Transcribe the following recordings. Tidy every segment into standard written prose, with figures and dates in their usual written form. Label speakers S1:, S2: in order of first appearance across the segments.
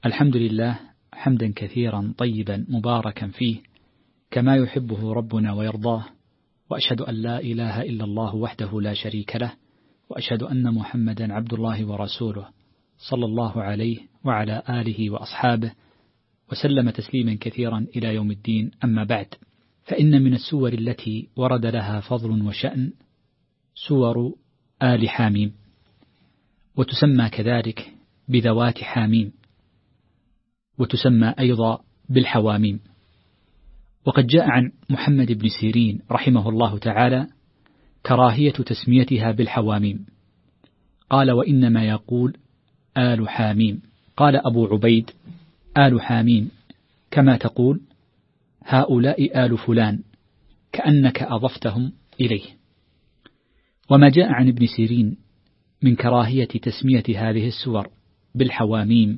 S1: الحمد لله حمدا كثيرا طيبا مباركا فيه كما يحبه ربنا ويرضاه، وأشهد أن لا إله إلا الله وحده لا شريك له، وأشهد أن محمدا عبد الله ورسوله صلى الله عليه وعلى آله وأصحابه وسلم تسليما كثيرا إلى يوم الدين. أما بعد، فإن من السور التي ورد لها فضل وشأن سور آل حاميم، وتسمى كذلك بذوات حاميم، وتسمى أيضا بالحواميم. وقد جاء عن محمد بن سيرين رحمه الله تعالى كراهية تسميتها بالحواميم، قال: وإنما يقول آل حاميم. قال أبو عبيد: آل حاميم كما تقول هؤلاء آل فلان، كأنك أضفتهم إليه. وما جاء عن ابن سيرين من كراهية تسمية هذه السور بالحواميم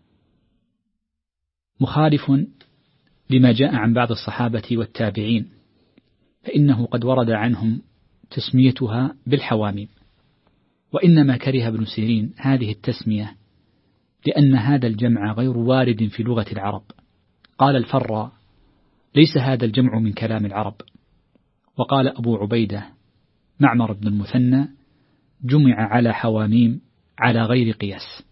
S1: مخالف لما جاء عن بعض الصحابة والتابعين، فإنه قد ورد عنهم تسميتها بالحواميم، وإنما كره ابن سيرين هذه التسمية لأن هذا الجمع غير وارد في لغة العرب. قال الفراء: ليس هذا الجمع من كلام العرب. وقال أبو عبيدة معمر بن المثنى: جمع على حواميم على غير قياس.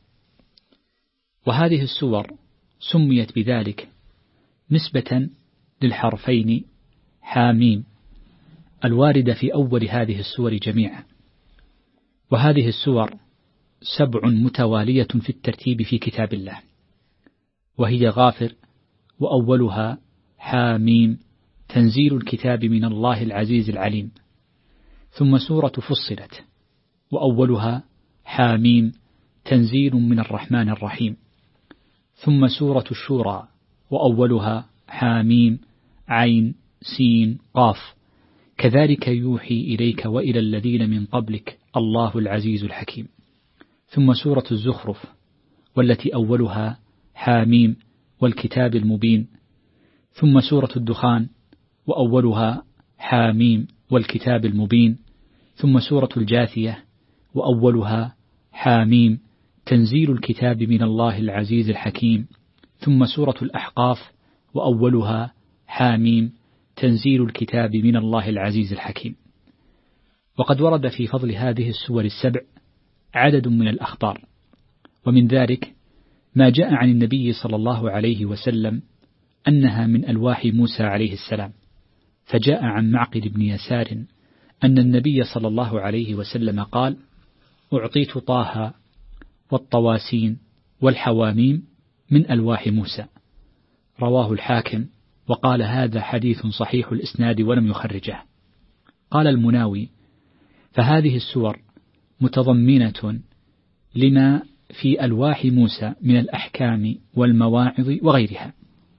S1: وهذه السور سميت بذلك نسبة للحرفين حاميم الواردة في أول هذه السور جميعا. وهذه السور 7 متوالية في الترتيب في كتاب الله، وهي غافر، وأولها حاميم تنزيل الكتاب من الله العزيز العليم، ثم سورة فصلت، وأولها حاميم تنزيل من الرحمن الرحيم، ثم سورة الشورى، وأولها حاميم عين سين قاف، كذلك يوحي إليك وإلى الذين من قبلك الله العزيز الحكيم، ثم سورة الزخرف والتي أولها حاميم والكتاب المبين، ثم سورة الدخان وأولها حاميم والكتاب المبين، ثم سورة الجاثية وأولها حاميم تنزيل الكتاب من الله العزيز الحكيم، ثم سورة الأحقاف وأولها حاميم تنزيل الكتاب من الله العزيز الحكيم. وقد ورد في فضل هذه السور 7 عدد من الأخبار، ومن ذلك ما جاء عن النبي صلى الله عليه وسلم أنها من ألواح موسى عليه السلام، فجاء عن معقل بن يسار أن النبي صلى الله عليه وسلم قال: أعطيت طه والطواسين والحواميم من ألواح موسى. رواه الحاكم، وقال: هذا حديث صحيح الإسناد ولم يخرجه. قال المناوي: فهذه السور متضمنة لما في ألواح موسى من الأحكام والمواعظ وغيرها.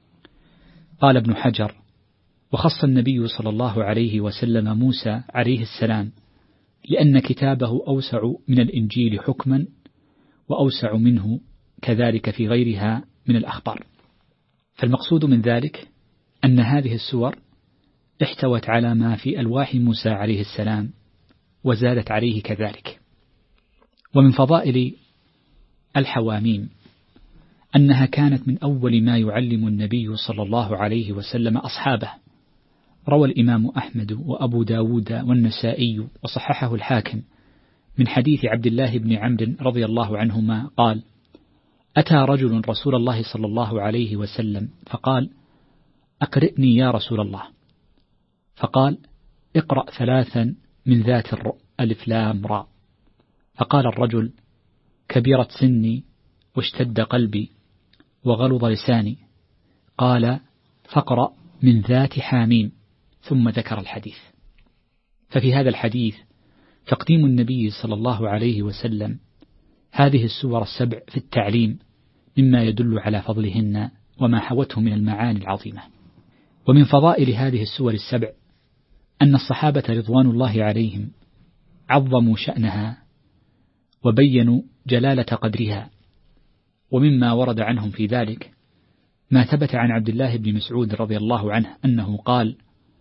S1: قال ابن حجر: وخص النبي صلى الله عليه وسلم موسى عليه السلام لأن كتابه أوسع من الإنجيل حكما، وأوسع منه كذلك في غيرها من الأخبار. فالمقصود من ذلك أن هذه السور احتوت على ما في ألواح موسى عليه السلام وزادت عليه كذلك. ومن فضائل الحواميم أنها كانت من أول ما يعلم النبي صلى الله عليه وسلم أصحابه. روى الإمام أحمد وأبو داود والنسائي وصححه الحاكم من حديث عبد الله بن عمرو رضي الله عنهما قال: أتى رجل رسول الله صلى الله عليه وسلم فقال: أقرئني يا رسول الله. فقال: اقرأ 3 من ذات ألف لام را. فقال الرجل: كبرت سني واشتد قلبي وغلظ لساني. قال: فاقرأ من ذات حاميم، ثم ذكر الحديث. ففي هذا الحديث تقديم النبي صلى الله عليه وسلم هذه السور 7 في التعليم، مما يدل على فضلهن وما حوته من المعاني العظيمة. ومن فضائل هذه السور 7 أن الصحابة رضوان الله عليهم عظموا شأنها وبينوا جلالة قدرها. ومما ورد عنهم في ذلك ما ثبت عن عبد الله بن مسعود رضي الله عنه أنه قال: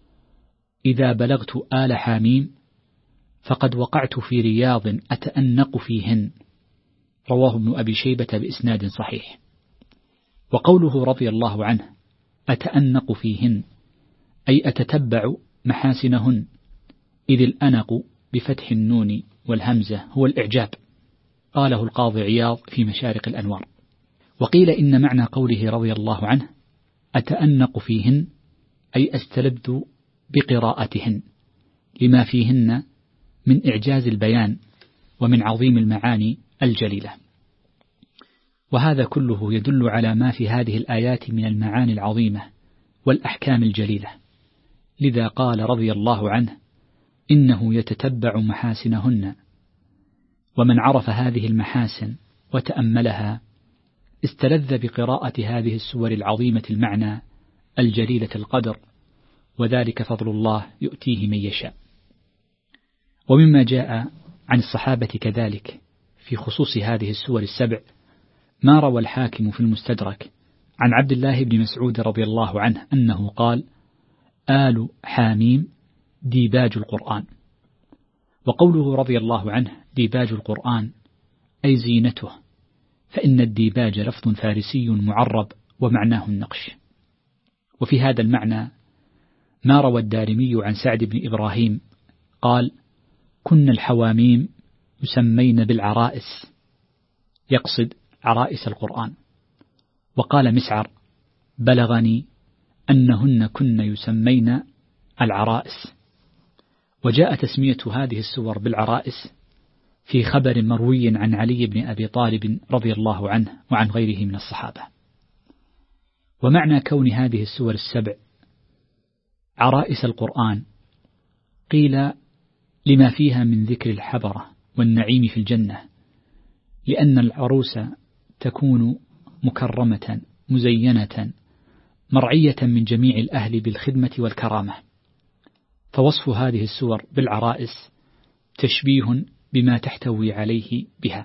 S1: إذا بلغت آل حاميم فقد وقعت في رياض أتأنق فيهن. رواه ابن أبي شيبة بإسناد صحيح. وقوله رضي الله عنه أتأنق فيهن أي أتتبع محاسنهن، إذ الأنق بفتح النون والهمزة هو الإعجاب، قاله القاضي عياض في مشارق الأنوار. وقيل إن معنى قوله رضي الله عنه أتأنق فيهن أي أستلذ بقراءتهن لما فيهن من إعجاز البيان ومن عظيم المعاني الجليلة. وهذا كله يدل على ما في هذه الآيات من المعاني العظيمة والأحكام الجليلة، لذا قال رضي الله عنه إنه يتتبع محاسنهن، ومن عرف هذه المحاسن وتأملها استلذ بقراءة هذه السور العظيمة المعنى الجليلة القدر، وذلك فضل الله يؤتيه من يشاء. ومما جاء عن الصحابة كذلك في خصوص هذه السور السبع ما روى الحاكم في المستدرك عن عبد الله بن مسعود رضي الله عنه أنه قال: آل حاميم ديباج القرآن. وقوله رضي الله عنه ديباج القرآن أي زينته، فإن الديباج لفظ فارسي معرب ومعناه النقش. وفي هذا المعنى ما روى الدارمي عن سعد بن إبراهيم قال: كنا الحواميم يسمين بالعرائس، يقصد عرائس القرآن. وقال مسعر: بلغني أنهن كن يسمين العرائس. وجاء تسمية هذه السور بالعرائس في خبر مروي عن علي بن أبي طالب رضي الله عنه وعن غيره من الصحابة. ومعنى كون هذه السور السبع عرائس القرآن قيل لما فيها من ذكر الحبرة والنعيم في الجنة، لأن العروس تكون مكرمة مزينة مرعية من جميع الأهل بالخدمة والكرامة، فوصف هذه السور بالعرائس تشبيه بما تحتوي عليه بها.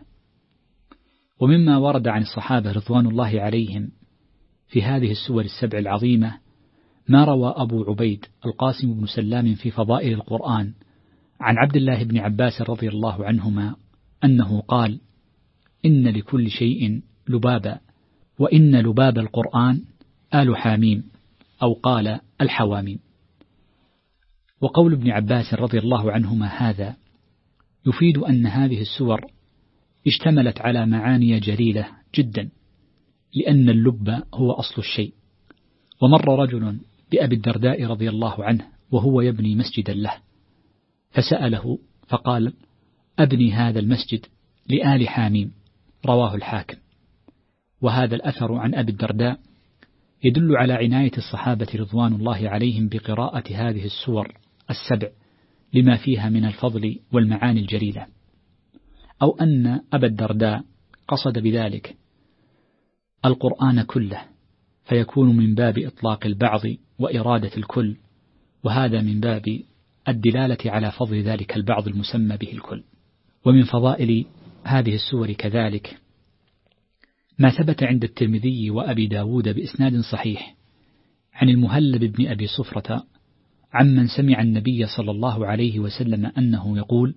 S1: ومما ورد عن الصحابة رضوان الله عليهم في هذه السور السبع العظيمة ما روى أبو عبيد القاسم بن سلام في فضائل القرآن عن عبد الله بن عباس رضي الله عنهما أنه قال: إن لكل شيء لبابا، وإن لباب القرآن آل حاميم، أو قال الحواميم. وقول ابن عباس رضي الله عنهما هذا يفيد أن هذه السور اشتملت على معاني جليلة جدا، لأن اللب هو أصل الشيء. ومر رجل بأبي الدرداء رضي الله عنه وهو يبني مسجدا له، فسأله فقال: أبني هذا المسجد لآل حاميم، رواه الحاكم. وهذا الأثر عن أبي الدرداء يدل على عناية الصحابة رضوان الله عليهم بقراءة هذه السور السبع لما فيها من الفضل والمعاني الجليلة، أو أن أبا الدرداء قصد بذلك القرآن كله، فيكون من باب إطلاق البعض وإرادة الكل، وهذا من باب الدلالة على فضل ذلك البعض المسمى به الكل. ومن فضائل هذه السور كذلك ما ثبت عند الترمذي وأبي داود بإسناد صحيح عن المهلب بن أبي صفرة عمن سمع النبي صلى الله عليه وسلم أنه يقول: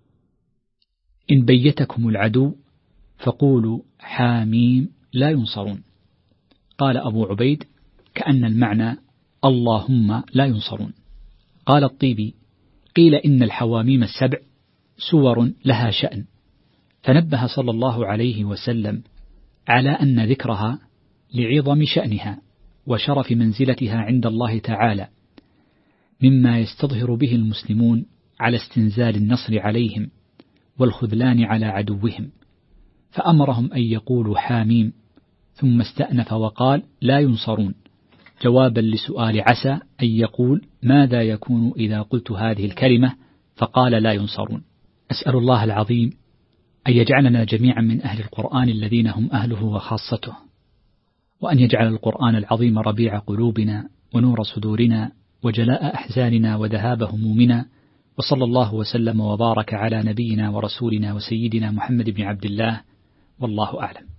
S1: إن بيتكم العدو فقولوا حاميم لا ينصرون. قال أبو عبيد: كأن المعنى اللهم لا ينصرون. قال الطيبي: قيل إن الحواميم السبع سور لها شأن، فنبه صلى الله عليه وسلم على أن ذكرها لعظم شأنها وشرف منزلتها عند الله تعالى، مما يستظهر به المسلمون على استنزال النصر عليهم والخذلان على عدوهم، فأمرهم أن يقولوا حاميم، ثم استأنف وقال لا ينصرون، جوابا لسؤال عسى أن يقول ماذا يكون إذا قلت هذه الكلمة، فقال لا ينصرون. أسأل الله العظيم أن يجعلنا جميعا من أهل القرآن الذين هم أهله وخاصته، وأن يجعل القرآن العظيم ربيع قلوبنا ونور صدورنا وجلاء أحزاننا وذهاب همومنا، وصلى الله وسلم وبارك على نبينا ورسولنا وسيدنا محمد بن عبد الله، والله أعلم.